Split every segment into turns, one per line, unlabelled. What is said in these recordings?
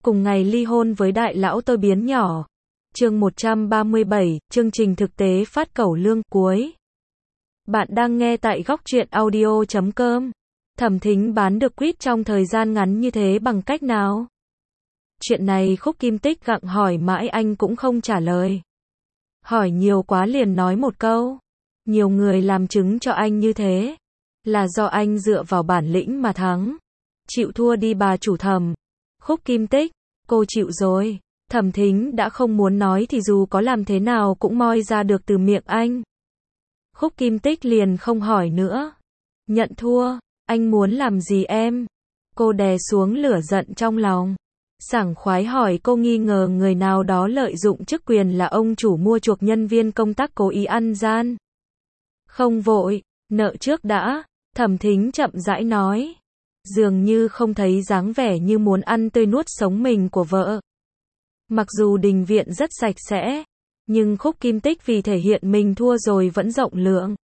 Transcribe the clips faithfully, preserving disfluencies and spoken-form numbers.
cùng ngày ly hôn với đại lão tôi biến nhỏ. Chương một trăm ba mươi bảy, chương trình thực tế phát cẩu lương cuối. Bạn đang nghe tại góc truyện audio chấm com. Thẩm Thính bán được quýt trong thời gian ngắn như thế bằng cách nào? Chuyện này Khúc Kim Tích gặng hỏi mãi anh cũng không trả lời. Hỏi nhiều quá liền nói một câu. Nhiều người làm chứng cho anh như thế. Là do anh dựa vào bản lĩnh mà thắng. Chịu thua đi bà chủ Thẩm. Khúc Kim Tích, cô chịu rồi. Thẩm Thính đã không muốn nói thì dù có làm thế nào cũng moi ra được từ miệng anh. Khúc Kim Tích liền không hỏi nữa. Nhận thua, anh muốn làm gì em? Cô đè xuống lửa giận trong lòng. Sảng khoái hỏi cô nghi ngờ người nào đó lợi dụng chức quyền là ông chủ mua chuộc nhân viên công tác cố ý ăn gian. Không vội, nợ trước đã, Thẩm Thính chậm rãi nói. Dường như không thấy dáng vẻ như muốn ăn tươi nuốt sống mình của vợ. Mặc dù đình viện rất sạch sẽ, nhưng Khúc Kim Tích vì thể hiện mình thua rồi vẫn rộng lượng.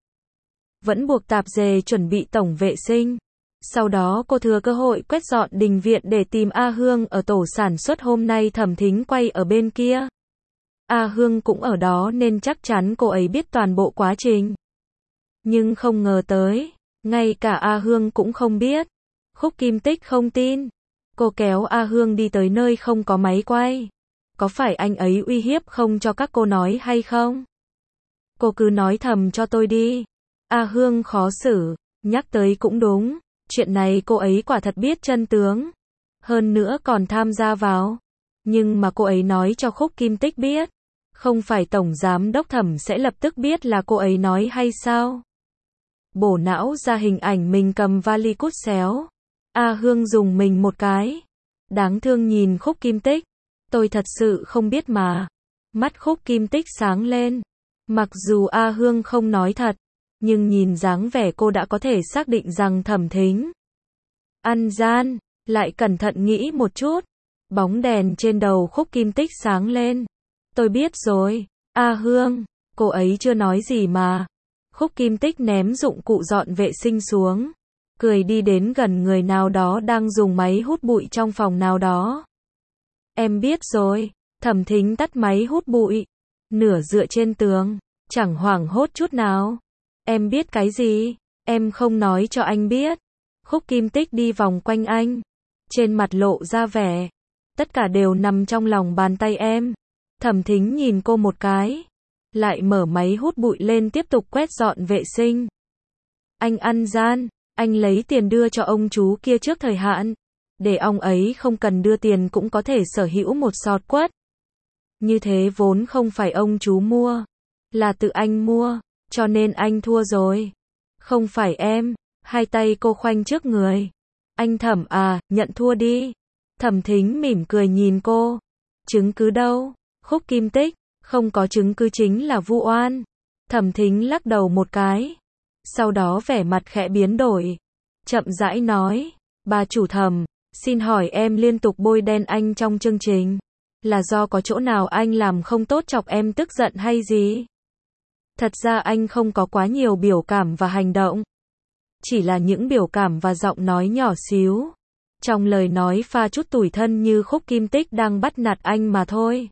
Vẫn buộc tạp dề chuẩn bị tổng vệ sinh. Sau đó cô thừa cơ hội quét dọn đình viện để tìm A Hương ở tổ sản xuất hôm nay Thẩm Thính quay ở bên kia. A Hương cũng ở đó nên chắc chắn cô ấy biết toàn bộ quá trình. Nhưng không ngờ tới, ngay cả A Hương cũng không biết. Khúc Kim Tích không tin. Cô kéo A Hương đi tới nơi không có máy quay. Có phải anh ấy uy hiếp không cho các cô nói hay không? Cô cứ nói thầm cho tôi đi. A Hương khó xử, nhắc tới cũng đúng. Chuyện này cô ấy quả thật biết chân tướng. Hơn nữa còn tham gia vào. Nhưng mà cô ấy nói cho Khúc Kim Tích biết. Không phải Tổng Giám Đốc Thẩm sẽ lập tức biết là cô ấy nói hay sao? Bổ não ra hình ảnh mình cầm vali cút xéo. A Hương dùng mình một cái. Đáng thương nhìn Khúc Kim Tích. Tôi thật sự không biết mà. Mắt Khúc Kim Tích sáng lên. Mặc dù A Hương không nói thật, nhưng nhìn dáng vẻ cô đã có thể xác định rằng Thẩm Thính ăn gian. Lại cẩn thận nghĩ một chút. Bóng đèn trên đầu Khúc Kim Tích sáng lên. Tôi biết rồi. A Hương, cô ấy chưa nói gì mà. Khúc Kim Tích ném dụng cụ dọn vệ sinh xuống. Cười đi đến gần người nào đó đang dùng máy hút bụi trong phòng nào đó. Em biết rồi. Thẩm Thính tắt máy hút bụi. Nửa dựa trên tường. Chẳng hoảng hốt chút nào. Em biết cái gì? Em không nói cho anh biết. Khúc Kim Tích đi vòng quanh anh. Trên mặt lộ ra vẻ. Tất cả đều nằm trong lòng bàn tay em. Thẩm Thính nhìn cô một cái. Lại mở máy hút bụi lên tiếp tục quét dọn vệ sinh. Anh ăn gian. Anh lấy tiền đưa cho ông chú kia trước thời hạn. Để ông ấy không cần đưa tiền cũng có thể sở hữu một sọt quất. Như thế vốn không phải ông chú mua. Là tự anh mua. Cho nên anh thua rồi. Không phải em. Hai tay cô khoanh trước người. Anh Thẩm à, nhận thua đi. Thẩm Thính mỉm cười nhìn cô. Chứng cứ đâu? Khúc Kim Tích. Không có chứng cứ chính là vu oan. Thẩm Thính lắc đầu một cái. Sau đó vẻ mặt khẽ biến đổi. Chậm rãi nói. Bà chủ Thẩm, xin hỏi em liên tục bôi đen anh trong chương trình. Là do có chỗ nào anh làm không tốt chọc em tức giận hay gì? Thật ra anh không có quá nhiều biểu cảm và hành động. Chỉ là những biểu cảm và giọng nói nhỏ xíu. Trong lời nói pha chút tủi thân như Khúc Kim Tích đang bắt nạt anh mà thôi.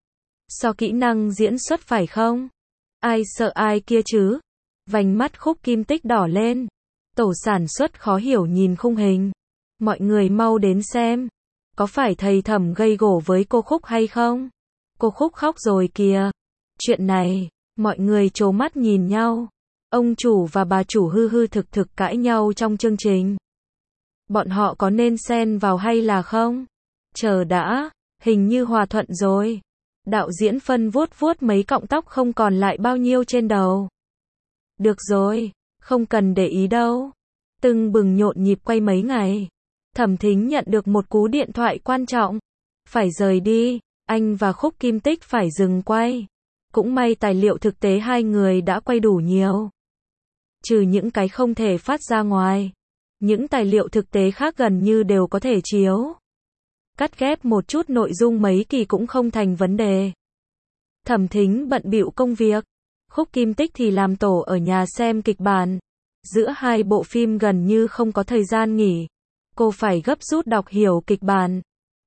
So kỹ năng diễn xuất phải không? Ai sợ ai kia chứ? Vành mắt Khúc Kim Tích đỏ lên. Tổ sản xuất khó hiểu nhìn khung hình. Mọi người mau đến xem. Có phải thầy Thẩm gây gổ với cô Khúc hay không? Cô Khúc khóc rồi kìa. Chuyện này, mọi người trố mắt nhìn nhau. Ông chủ và bà chủ hư hư thực thực cãi nhau trong chương trình. Bọn họ có nên xen vào hay là không? Chờ đã, hình như hòa thuận rồi. Đạo diễn phân vuốt vuốt mấy cọng tóc không còn lại bao nhiêu trên đầu. Được rồi, không cần để ý đâu. Tưng bừng nhộn nhịp quay mấy ngày. Thẩm Thính nhận được một cú điện thoại quan trọng. Phải rời đi, anh và Khúc Kim Tích phải dừng quay. Cũng may tài liệu thực tế hai người đã quay đủ nhiều. Trừ những cái không thể phát ra ngoài. Những tài liệu thực tế khác gần như đều có thể chiếu. Cắt ghép một chút nội dung mấy kỳ cũng không thành vấn đề. Thẩm Thính bận bịu công việc. Khúc Kim Tích thì làm tổ ở nhà xem kịch bản. Giữa hai bộ phim gần như không có thời gian nghỉ. Cô phải gấp rút đọc hiểu kịch bản.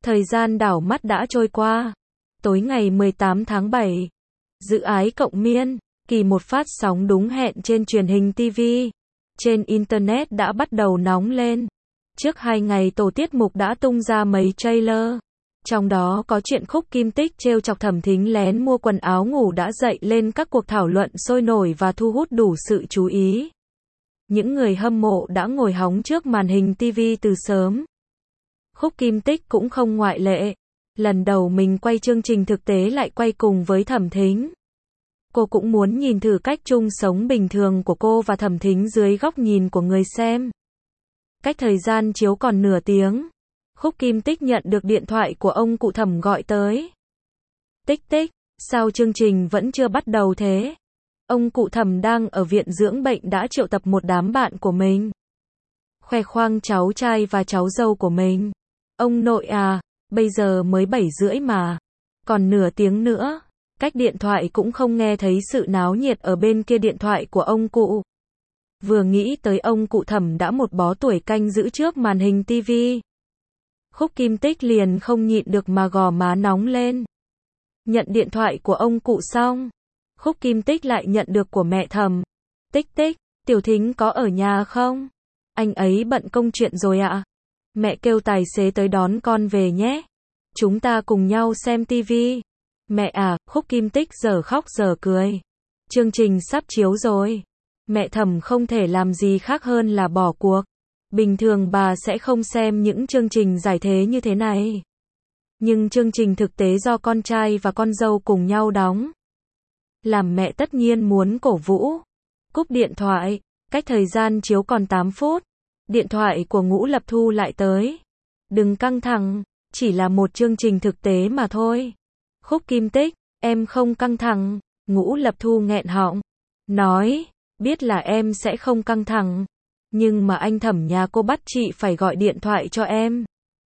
Thời gian đảo mắt đã trôi qua. Tối ngày mười tám tháng bảy, Dự Ái Cộng Miên, kỳ một phát sóng đúng hẹn trên truyền hình ti vi. Trên Internet đã bắt đầu nóng lên. Trước hai ngày tổ tiết mục đã tung ra mấy trailer. Trong đó có chuyện Khúc Kim Tích trêu chọc Thẩm Thính lén mua quần áo ngủ đã dậy lên các cuộc thảo luận sôi nổi và thu hút đủ sự chú ý. Những người hâm mộ đã ngồi hóng trước màn hình ti vi từ sớm. Khúc Kim Tích cũng không ngoại lệ. Lần đầu mình quay chương trình thực tế lại quay cùng với Thẩm Thính. Cô cũng muốn nhìn thử cách chung sống bình thường của cô và Thẩm Thính dưới góc nhìn của người xem. Cách thời gian chiếu còn nửa tiếng, Khúc Kim Tích nhận được điện thoại của ông cụ Thẩm gọi tới. Tích tích, sao chương trình vẫn chưa bắt đầu thế? Ông cụ Thẩm đang ở viện dưỡng bệnh đã triệu tập một đám bạn của mình. Khoe khoang cháu trai và cháu dâu của mình. Ông nội à, bây giờ mới bảy rưỡi mà. Còn nửa tiếng nữa. Cách điện thoại cũng không nghe thấy sự náo nhiệt ở bên kia điện thoại của ông cụ. Vừa nghĩ tới ông cụ Thẩm đã một bó tuổi canh giữ trước màn hình ti vi. Khúc Kim Tích liền không nhịn được mà gò má nóng lên. Nhận điện thoại của ông cụ xong, Khúc Kim Tích lại nhận được của mẹ Thẩm. Tích tích, Tiểu Thính có ở nhà không? Anh ấy bận công chuyện rồi ạ. Mẹ kêu tài xế tới đón con về nhé. Chúng ta cùng nhau xem ti vi. Mẹ à, Khúc Kim Tích giờ khóc giờ cười. Chương trình sắp chiếu rồi. Mẹ Thẩm không thể làm gì khác hơn là bỏ cuộc. Bình thường bà sẽ không xem những chương trình giải thế như thế này. Nhưng chương trình thực tế do con trai và con dâu cùng nhau đóng. Làm mẹ tất nhiên muốn cổ vũ. Cúp điện thoại, cách thời gian chiếu còn tám phút. Điện thoại của Ngũ Lập Thu lại tới. Đừng căng thẳng, chỉ là một chương trình thực tế mà thôi. Khúc Kim Tích, em không căng thẳng. Ngũ Lập Thu nghẹn họng. Nói, biết là em sẽ không căng thẳng. Nhưng mà anh Thẩm nhà cô bắt chị phải gọi điện thoại cho em.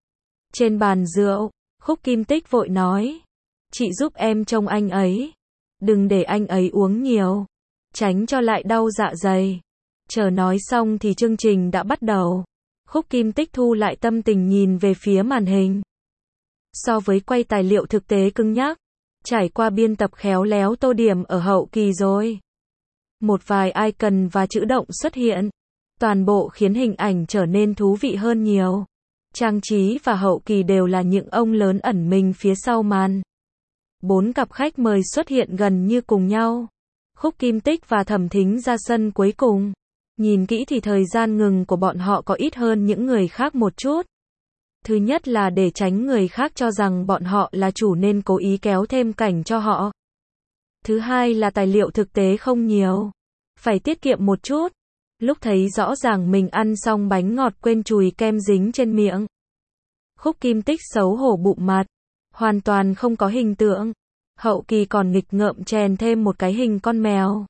Trên bàn rượu, Khúc Kim Tích vội nói. Chị giúp em trông anh ấy. Đừng để anh ấy uống nhiều. Tránh cho lại đau dạ dày. Chờ nói xong thì chương trình đã bắt đầu. Khúc Kim Tích thu lại tâm tình nhìn về phía màn hình. So với quay tài liệu thực tế cứng nhắc, trải qua biên tập khéo léo tô điểm ở hậu kỳ rồi. Một vài icon và chữ động xuất hiện. Toàn bộ khiến hình ảnh trở nên thú vị hơn nhiều. Trang trí và hậu kỳ đều là những ông lớn ẩn mình phía sau màn. Bốn cặp khách mời xuất hiện gần như cùng nhau. Khúc Kim Tích và Thẩm Thính ra sân cuối cùng. Nhìn kỹ thì thời gian ngừng của bọn họ có ít hơn những người khác một chút. Thứ nhất là để tránh người khác cho rằng bọn họ là chủ nên cố ý kéo thêm cảnh cho họ. Thứ hai là tài liệu thực tế không nhiều. Phải tiết kiệm một chút. Lúc thấy rõ ràng mình ăn xong bánh ngọt quên chùi kem dính trên miệng. Khúc Kim Tích xấu hổ bụng mặt. Hoàn toàn không có hình tượng. Hậu kỳ còn nghịch ngợm chèn thêm một cái hình con mèo.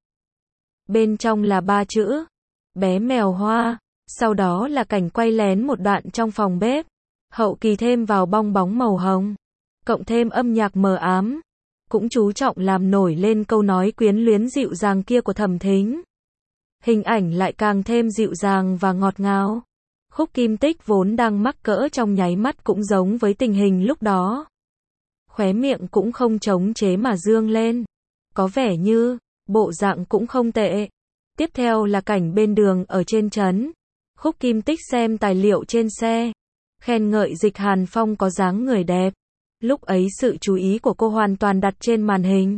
Bên trong là ba chữ. Bé mèo hoa. Sau đó là cảnh quay lén một đoạn trong phòng bếp. Hậu kỳ thêm vào bong bóng màu hồng. Cộng thêm âm nhạc mờ ám. Cũng chú trọng làm nổi lên câu nói quyến luyến dịu dàng kia của Thẩm Thính. Hình ảnh lại càng thêm dịu dàng và ngọt ngào. Khúc Kim Tích vốn đang mắc cỡ trong nháy mắt cũng giống với tình hình lúc đó. Khóe miệng cũng không chống chế mà dương lên. Có vẻ như, bộ dạng cũng không tệ. Tiếp theo là cảnh bên đường ở trên trấn. Khúc Kim Tích xem tài liệu trên xe. Khen ngợi Dịch Hàn Phong có dáng người đẹp. Lúc ấy sự chú ý của cô hoàn toàn đặt trên màn hình.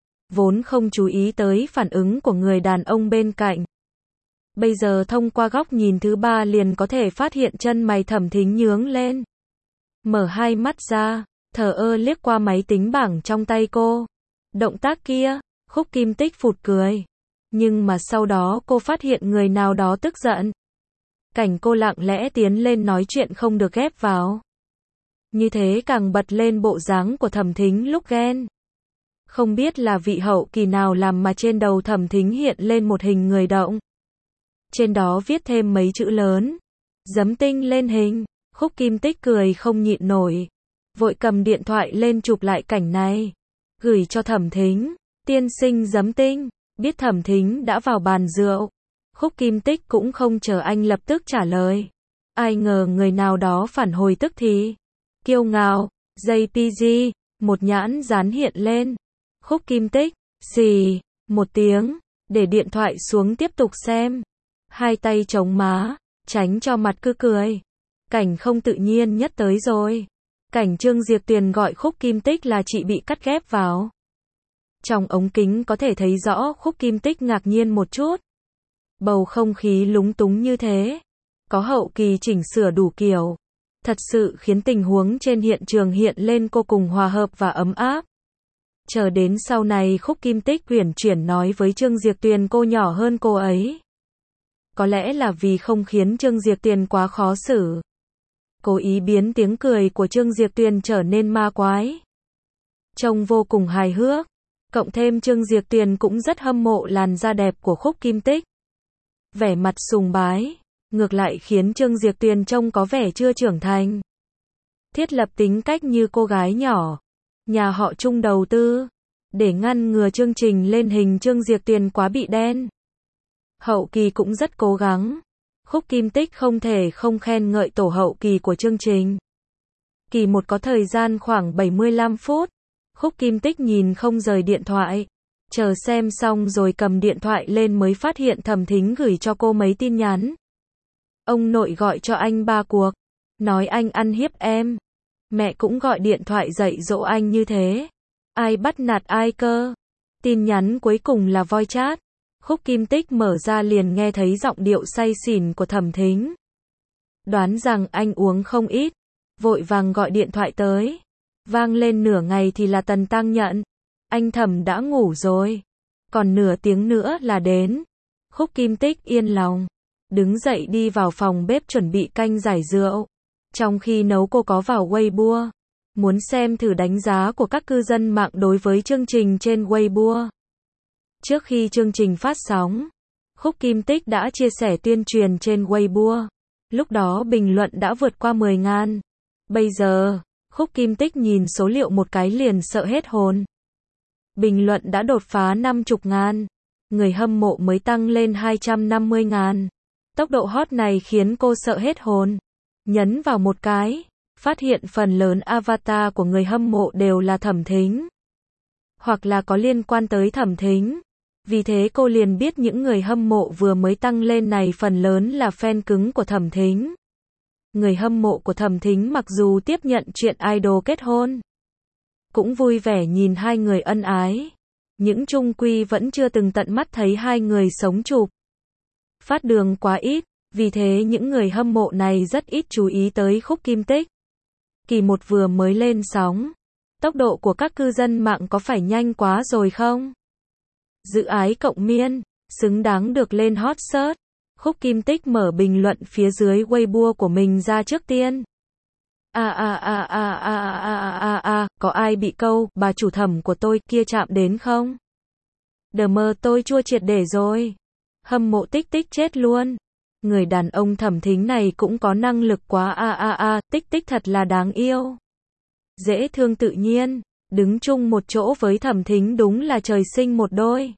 Vốn không chú ý tới phản ứng của người đàn ông bên cạnh. Bây giờ thông qua góc nhìn thứ ba liền có thể phát hiện chân mày Thẩm Thính nhướng lên. Mở hai mắt ra, thờ ơ liếc qua máy tính bảng trong tay cô. Động tác kia, Khúc Kim Tích phụt cười. Nhưng mà sau đó cô phát hiện người nào đó tức giận. Cảnh cô lặng lẽ tiến lên nói chuyện không được ghép vào. Như thế càng bật lên bộ dáng của Thẩm Thính lúc ghen. Không biết là vị hậu kỳ nào làm mà trên đầu Thẩm Thính hiện lên một hình người động. Trên đó viết thêm mấy chữ lớn. Giấm tinh lên hình. Khúc Kim Tích cười không nhịn nổi. Vội cầm điện thoại lên chụp lại cảnh này. Gửi cho Thẩm Thính. Tiên sinh giấm tinh. Biết Thẩm Thính đã vào bàn rượu. Khúc Kim Tích cũng không chờ anh lập tức trả lời. Ai ngờ người nào đó phản hồi tức thì. Kiêu ngạo, gi pê giê, một nhãn dán hiện lên. Khúc Kim Tích, xì, một tiếng, để điện thoại xuống tiếp tục xem. Hai tay chống má, tránh cho mặt cứ cười. Cảnh không tự nhiên nhất tới rồi. Cảnh Trương Diệp Tuyền gọi Khúc Kim Tích là chị bị cắt ghép vào. Trong ống kính có thể thấy rõ Khúc Kim Tích ngạc nhiên một chút. Bầu không khí lúng túng như thế. Có hậu kỳ chỉnh sửa đủ kiểu. Thật sự khiến tình huống trên hiện trường hiện lên vô cùng hòa hợp và ấm áp. Chờ đến sau này Khúc Kim Tích uyển chuyển nói với Trương Diệp Tuyền cô nhỏ hơn cô ấy. Có lẽ là vì không khiến Trương Diệp Tuyền quá khó xử. Cố ý biến tiếng cười của Trương Diệp Tuyền trở nên ma quái. Trông vô cùng hài hước. Cộng thêm Trương Diệp Tuyền cũng rất hâm mộ làn da đẹp của Khúc Kim Tích. Vẻ mặt sùng bái, ngược lại khiến Trương Diệp Tuyền trông có vẻ chưa trưởng thành. Thiết lập tính cách như cô gái nhỏ. Nhà họ Trung đầu tư, để ngăn ngừa chương trình lên hình Trương Diệp Tuyền quá bị đen. Hậu kỳ cũng rất cố gắng. Khúc Kim Tích không thể không khen ngợi tổ hậu kỳ của chương trình. Kỳ một có thời gian khoảng bảy mươi lăm phút. Khúc Kim Tích nhìn không rời điện thoại. Chờ xem xong rồi cầm điện thoại lên mới phát hiện Thẩm Thính gửi cho cô mấy tin nhắn. Ông nội gọi cho anh ba cuộc. Nói anh ăn hiếp em. Mẹ cũng gọi điện thoại dạy dỗ anh như thế. Ai bắt nạt ai cơ? Tin nhắn cuối cùng là voice chat. Khúc Kim Tích mở ra liền nghe thấy giọng điệu say xỉn của Thẩm Thính. Đoán rằng anh uống không ít. Vội vàng gọi điện thoại tới. Vang lên nửa ngày thì là Tần Tăng nhận. Anh Thẩm đã ngủ rồi. Còn nửa tiếng nữa là đến. Khúc Kim Tích yên lòng. Đứng dậy đi vào phòng bếp chuẩn bị canh giải rượu. Trong khi nấu cô có vào Weibo. Muốn xem thử đánh giá của các cư dân mạng đối với chương trình trên Weibo. Trước khi chương trình phát sóng, Khúc Kim Tích đã chia sẻ tuyên truyền trên Weibo. Lúc đó bình luận đã vượt qua mười ngàn. Bây giờ, Khúc Kim Tích nhìn số liệu một cái liền sợ hết hồn. Bình luận đã đột phá năm mươi ngàn. Người hâm mộ mới tăng lên hai trăm năm mươi ngàn. Tốc độ hot này khiến cô sợ hết hồn. Nhấn vào một cái, phát hiện phần lớn avatar của người hâm mộ đều là Thẩm Thính. Hoặc là có liên quan tới Thẩm Thính. Vì thế cô liền biết những người hâm mộ vừa mới tăng lên này phần lớn là fan cứng của Thẩm Thính. Người hâm mộ của Thẩm Thính mặc dù tiếp nhận chuyện idol kết hôn, cũng vui vẻ nhìn hai người ân ái. Những chung quy vẫn chưa từng tận mắt thấy hai người sống chụp. Phát đường quá ít, vì thế những người hâm mộ này rất ít chú ý tới Khúc Kim Tích. Kỳ một vừa mới lên sóng. Tốc độ của các cư dân mạng có phải nhanh quá rồi không? Dự ái cộng miên, xứng đáng được lên hot search. Khúc Kim Tích mở bình luận phía dưới Weibo của mình ra trước tiên. A a a a a a a a, có ai bị câu bà chủ Thẩm của tôi kia chạm đến không? Đờ mơ tôi chua triệt để rồi. Hâm mộ Tích Tích chết luôn. Người đàn ông Thẩm Thính này cũng có năng lực quá a a a, Tích Tích thật là đáng yêu. Dễ thương tự nhiên, đứng chung một chỗ với Thẩm Thính đúng là trời sinh một đôi.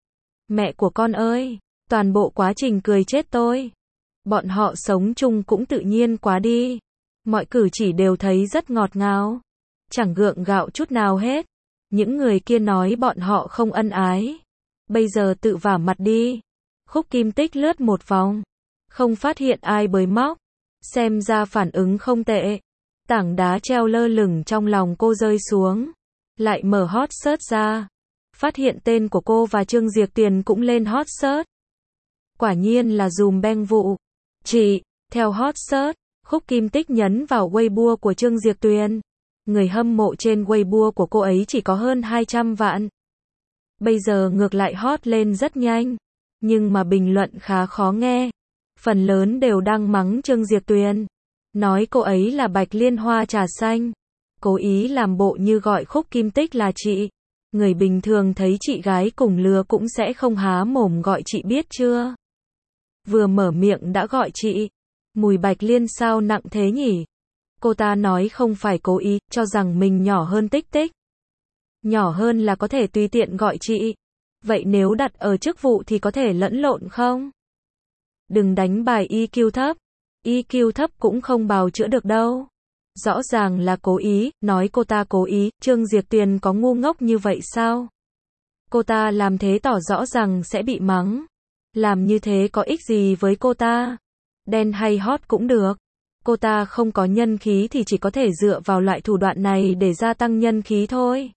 Mẹ của con ơi, toàn bộ quá trình cười chết tôi. Bọn họ sống chung cũng tự nhiên quá đi. Mọi cử chỉ đều thấy rất ngọt ngào. Chẳng gượng gạo chút nào hết. Những người kia nói bọn họ không ân ái. Bây giờ tự vả mặt đi. Khúc Kim Tích lướt một vòng. Không phát hiện ai bới móc. Xem ra phản ứng không tệ. Tảng đá treo lơ lửng trong lòng cô rơi xuống. Lại mở hot search ra. Phát hiện tên của cô và Trương Diệp Tuyền cũng lên hot search. Quả nhiên là dùm beng vụ. Chị, theo hot search, Khúc Kim Tích nhấn vào Weibo của Trương Diệp Tuyền. Người hâm mộ trên Weibo của cô ấy chỉ có hơn hai trăm vạn. Bây giờ ngược lại hot lên rất nhanh. Nhưng mà bình luận khá khó nghe. Phần lớn đều đang mắng Trương Diệp Tuyền. Nói cô ấy là Bạch Liên Hoa trà xanh. Cố ý làm bộ như gọi Khúc Kim Tích là chị. Người bình thường thấy chị gái cùng lứa cũng sẽ không há mồm gọi chị biết chưa. Vừa mở miệng đã gọi chị. Mùi Bạch Liên sao nặng thế nhỉ? Cô ta nói không phải cố ý, cho rằng mình nhỏ hơn Tích Tích. Nhỏ hơn là có thể tùy tiện gọi chị. Vậy nếu đặt ở chức vụ thì có thể lẫn lộn không? Đừng đánh bài i kiu thấp. i kiu thấp cũng không bào chữa được đâu. Rõ ràng là cố ý, nói cô ta cố ý, Trương Diệp Tuyền có ngu ngốc như vậy sao? Cô ta làm thế tỏ rõ rằng sẽ bị mắng. Làm như thế có ích gì với cô ta? Đen hay hot cũng được. Cô ta không có nhân khí thì chỉ có thể dựa vào loại thủ đoạn này để gia tăng nhân khí thôi.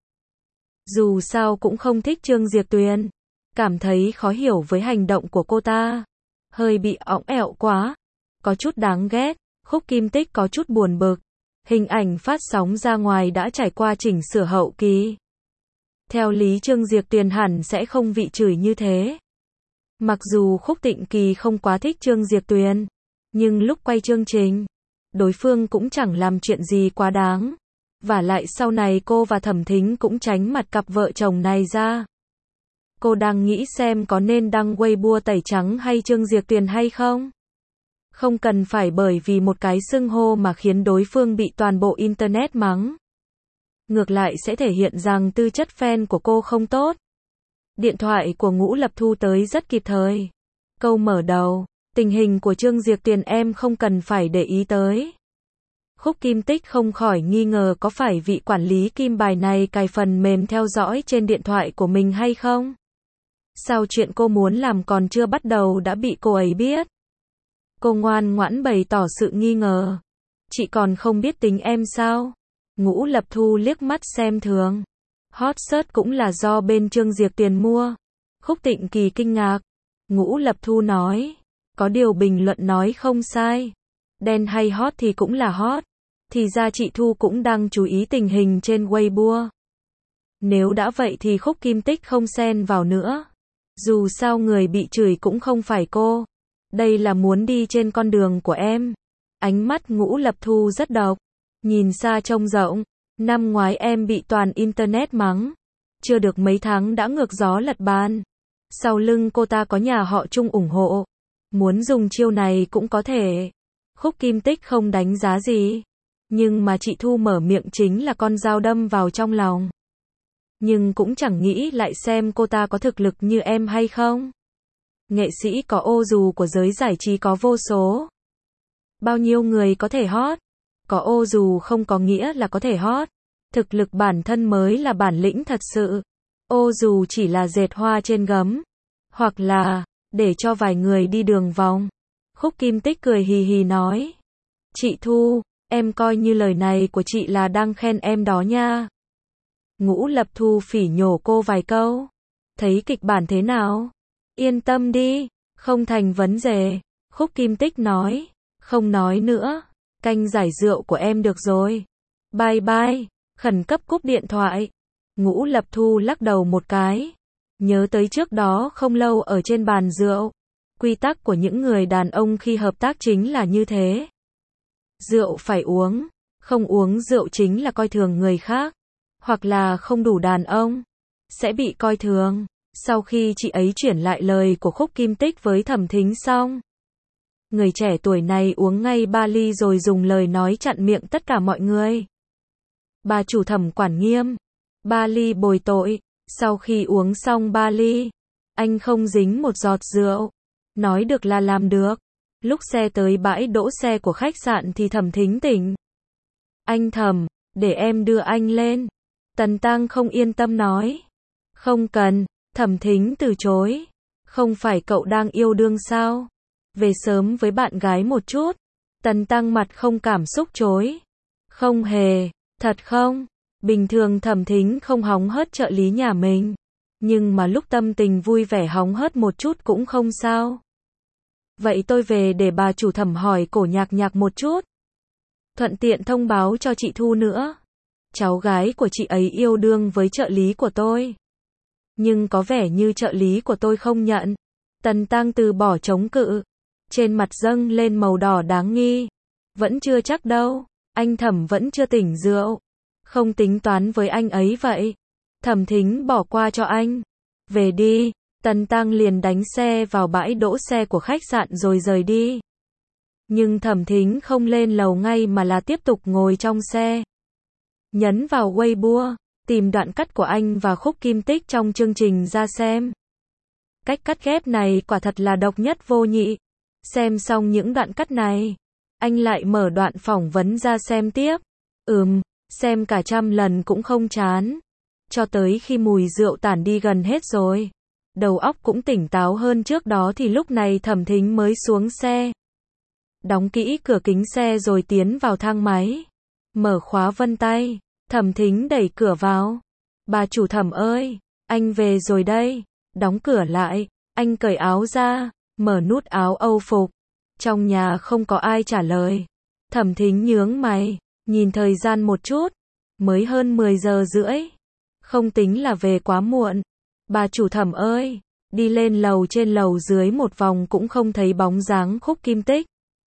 Dù sao cũng không thích Trương Diệp Tuyền. Cảm thấy khó hiểu với hành động của cô ta. Hơi bị õng ẹo quá. Có chút đáng ghét. Khúc Kim Tích có chút buồn bực. Hình ảnh phát sóng ra ngoài đã trải qua chỉnh sửa hậu kỳ. Theo lý Trương Diệp Tuyền hẳn sẽ không bị chửi như thế. Mặc dù Khúc Tịnh Kỳ không quá thích Trương Diệp Tuyền, nhưng lúc quay chương trình, đối phương cũng chẳng làm chuyện gì quá đáng. Vả lại sau này cô và Thẩm Thính cũng tránh mặt cặp vợ chồng này ra. Cô đang nghĩ xem có nên đăng Weibo tẩy trắng hay Trương Diệp Tuyền hay không? Không cần phải bởi vì một cái xưng hô mà khiến đối phương bị toàn bộ Internet mắng. Ngược lại sẽ thể hiện rằng tư chất fan của cô không tốt. Điện thoại của Ngũ Lập Thu tới rất kịp thời. Câu mở đầu, tình hình của Trương Diệp Tuyền em không cần phải để ý tới. Khúc Kim Tích không khỏi nghi ngờ có phải vị quản lý kim bài này cài phần mềm theo dõi trên điện thoại của mình hay không? Sao chuyện cô muốn làm còn chưa bắt đầu đã bị cô ấy biết? Cô ngoan ngoãn bày tỏ sự nghi ngờ. Chị còn không biết tính em sao? Ngũ Lập Thu liếc mắt xem thường. Hot search cũng là do bên Trương Diệp Tuyền mua. Khúc Tịnh Kỳ kinh ngạc. Ngũ Lập Thu nói. Có điều bình luận nói không sai. Đen hay hot thì cũng là hot. Thì ra chị Thu cũng đang chú ý tình hình trên Weibo. Nếu đã vậy thì Khúc Kim Tích không xen vào nữa. Dù sao người bị chửi cũng không phải cô. Đây là muốn đi trên con đường của em. Ánh mắt Ngũ Lập Thu rất độc. Nhìn xa trông rộng. Năm ngoái em bị toàn Internet mắng. Chưa được mấy tháng đã ngược gió lật bàn. Sau lưng cô ta có nhà họ Trung ủng hộ. Muốn dùng chiêu này cũng có thể. Khúc Kim Tích không đánh giá gì. Nhưng mà chị Thu mở miệng chính là con dao đâm vào trong lòng. Nhưng cũng chẳng nghĩ lại xem cô ta có thực lực như em hay không. Nghệ sĩ có ô dù của giới giải trí có vô số. Bao nhiêu người có thể hot. Có ô dù không có nghĩa là có thể hot. Thực lực bản thân mới là bản lĩnh thật sự. Ô dù chỉ là dệt hoa trên gấm. Hoặc là, để cho vài người đi đường vòng. Khúc Kim Tích cười hì hì nói. Chị Thu, em coi như lời này của chị là đang khen em đó nha. Ngũ Lập Thu phỉ nhổ cô vài câu. Thấy kịch bản thế nào? Yên tâm đi, không thành vấn đề. Khúc Kim Tích nói. Không nói nữa. Canh giải rượu của em được rồi. Bye bye. Khẩn cấp cúp điện thoại. Ngũ Lập Thu lắc đầu một cái. Nhớ tới trước đó không lâu ở trên bàn rượu. Quy tắc của những người đàn ông khi hợp tác chính là như thế. Rượu phải uống. Không uống rượu chính là coi thường người khác. Hoặc là không đủ đàn ông. Sẽ bị coi thường. Sau khi chị ấy chuyển lại lời của Khúc Kim Tích với Thẩm Thính xong. Người trẻ tuổi này uống ngay ba ly rồi dùng lời nói chặn miệng tất cả mọi người. Bà chủ Thẩm quản nghiêm. Ba ly bồi tội. Sau khi uống xong ba ly, anh không dính một giọt rượu. Nói được là làm được. Lúc xe tới bãi đỗ xe của khách sạn thì Thẩm Thính tỉnh. Anh Thẩm, để em đưa anh lên. Tần Tăng không yên tâm nói. Không cần. Thẩm Thính từ chối. Không phải cậu đang yêu đương sao? Về sớm với bạn gái một chút. Tần Tăng mặt không cảm xúc chối. Không hề. Thật không? Bình thường Thẩm Thính không hóng hớt trợ lý nhà mình. Nhưng mà lúc tâm tình vui vẻ hóng hớt một chút cũng không sao. Vậy tôi về để bà chủ Thẩm hỏi cổ nhạc nhạc một chút. Thuận tiện thông báo cho chị Thu nữa. Cháu gái của chị ấy yêu đương với trợ lý của tôi. Nhưng có vẻ như trợ lý của tôi không nhận. Tần Tăng từ bỏ chống cự. Trên mặt dâng lên màu đỏ đáng nghi. Vẫn chưa chắc đâu. Anh Thẩm vẫn chưa tỉnh rượu. Không tính toán với anh ấy vậy. Thẩm Thính bỏ qua cho anh. Về đi. Tần Tăng liền đánh xe vào bãi đỗ xe của khách sạn rồi rời đi. Nhưng Thẩm Thính không lên lầu ngay mà là tiếp tục ngồi trong xe. Nhấn vào Weibo, tìm đoạn cắt của anh và Khúc Kim Tích trong chương trình ra xem. Cách cắt ghép này quả thật là độc nhất vô nhị. Xem xong những đoạn cắt này, anh lại mở đoạn phỏng vấn ra xem tiếp. Ừm, xem cả trăm lần cũng không chán. Cho tới khi mùi rượu tản đi gần hết rồi. Đầu óc cũng tỉnh táo hơn trước đó thì lúc này Thẩm Thính mới xuống xe. Đóng kỹ cửa kính xe rồi tiến vào thang máy. Mở khóa vân tay. Thẩm Thính đẩy cửa vào. Bà chủ Thẩm ơi, anh về rồi đây. Đóng cửa lại. Anh cởi áo ra, mở nút áo Âu phục. Trong nhà không có ai trả lời. Thẩm Thính nhướng mày, nhìn thời gian một chút. Mới hơn mười giờ rưỡi. Không tính là về quá muộn. Bà chủ Thẩm ơi, đi lên lầu trên lầu dưới một vòng cũng không thấy bóng dáng Khúc Kim Tích.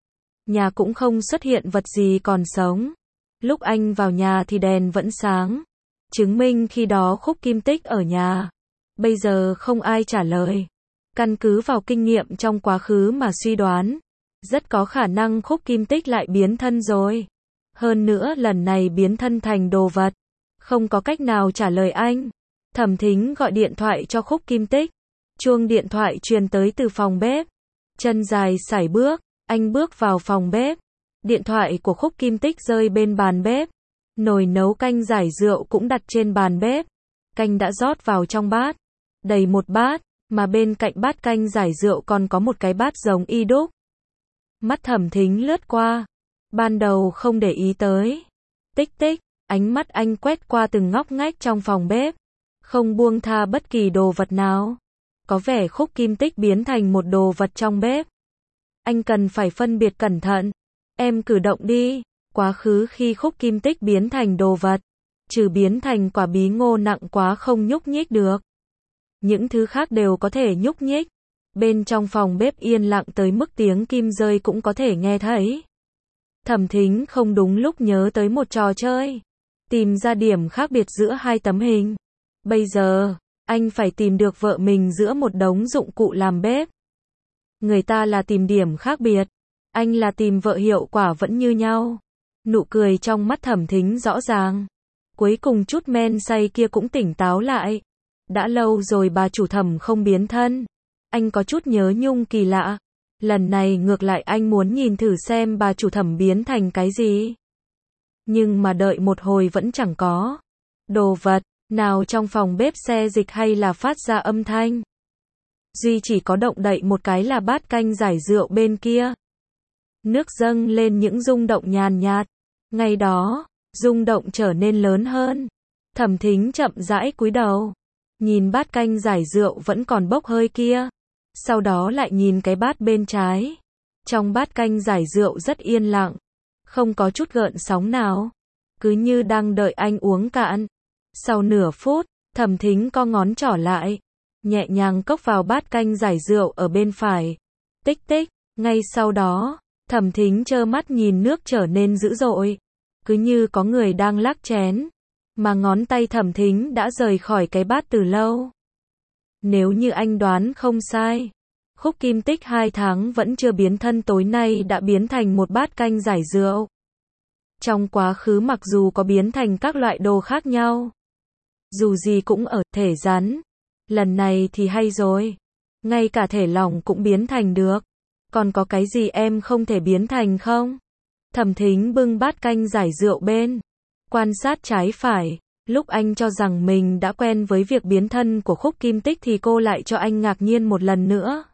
Nhà cũng không xuất hiện vật gì còn sống. Lúc anh vào nhà thì đèn vẫn sáng. Chứng minh khi đó Khúc Kim Tích ở nhà. Bây giờ không ai trả lời. Căn cứ vào kinh nghiệm trong quá khứ mà suy đoán. Rất có khả năng Khúc Kim Tích lại biến thân rồi. Hơn nữa lần này biến thân thành đồ vật. Không có cách nào trả lời anh. Thẩm Thính gọi điện thoại cho Khúc Kim Tích. Chuông điện thoại truyền tới từ phòng bếp. Chân dài sải bước, anh bước vào phòng bếp. Điện thoại của Khúc Kim Tích rơi bên bàn bếp. Nồi nấu canh giải rượu cũng đặt trên bàn bếp. Canh đã rót vào trong bát. Đầy một bát, mà bên cạnh bát canh giải rượu còn có một cái bát giống y đúc. Mắt Thẩm Thính lướt qua. Ban đầu không để ý tới. Tích tích, ánh mắt anh quét qua từng ngóc ngách trong phòng bếp. Không buông tha bất kỳ đồ vật nào. Có vẻ Khúc Kim Tích biến thành một đồ vật trong bếp. Anh cần phải phân biệt cẩn thận. Em cử động đi. Quá khứ khi Khúc Kim Tích biến thành đồ vật. Trừ biến thành quả bí ngô nặng quá không nhúc nhích được. Những thứ khác đều có thể nhúc nhích. Bên trong phòng bếp yên lặng tới mức tiếng kim rơi cũng có thể nghe thấy. Thẩm Thính không đúng lúc nhớ tới một trò chơi. Tìm ra điểm khác biệt giữa hai tấm hình. Bây giờ, anh phải tìm được vợ mình giữa một đống dụng cụ làm bếp. Người ta là tìm điểm khác biệt. Anh là tìm vợ hiệu quả vẫn như nhau. Nụ cười trong mắt Thẩm Thính rõ ràng. Cuối cùng chút men say kia cũng tỉnh táo lại. Đã lâu rồi bà chủ Thẩm không biến thân. Anh có chút nhớ nhung kỳ lạ. Lần này ngược lại anh muốn nhìn thử xem bà chủ Thẩm biến thành cái gì. Nhưng mà đợi một hồi vẫn chẳng có đồ vật nào trong phòng bếp xe dịch hay là phát ra âm thanh. Duy chỉ có động đậy một cái là bát canh giải rượu bên kia. Nước dâng lên những rung động nhàn nhạt. Ngay đó, rung động trở nên lớn hơn. Thẩm Thính chậm rãi cúi đầu. Nhìn bát canh giải rượu vẫn còn bốc hơi kia. Sau đó lại nhìn cái bát bên trái. Trong bát canh giải rượu rất yên lặng. Không có chút gợn sóng nào. Cứ như đang đợi anh uống cạn. Sau nửa phút, Thẩm Thính co ngón trỏ lại. Nhẹ nhàng cốc vào bát canh giải rượu ở bên phải. Tích tích, ngay sau đó, Thẩm Thính trơ mắt nhìn nước trở nên dữ dội. Cứ như có người đang lắc chén. Mà ngón tay Thẩm Thính đã rời khỏi cái bát từ lâu. Nếu như anh đoán không sai, Khúc Kim Tích hai tháng vẫn chưa biến thân tối nay đã biến thành một bát canh giải rượu. Trong quá khứ mặc dù có biến thành các loại đồ khác nhau. Dù gì cũng ở thể rắn. Lần này thì hay rồi. Ngay cả thể lỏng cũng biến thành được. Còn có cái gì em không thể biến thành không? Thẩm Thính bưng bát canh giải rượu bên. Quan sát trái phải. Lúc anh cho rằng mình đã quen với việc biến thân của Khúc Kim Tích thì cô lại cho anh ngạc nhiên một lần nữa.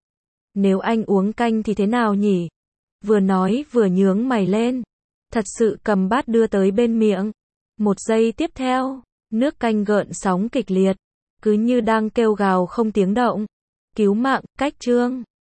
Nếu anh uống canh thì thế nào nhỉ? Vừa nói vừa nhướng mày lên. Thật sự cầm bát đưa tới bên miệng. Một giây tiếp theo, nước canh gợn sóng kịch liệt. Cứ như đang kêu gào không tiếng động. Cứu mạng, cách chương.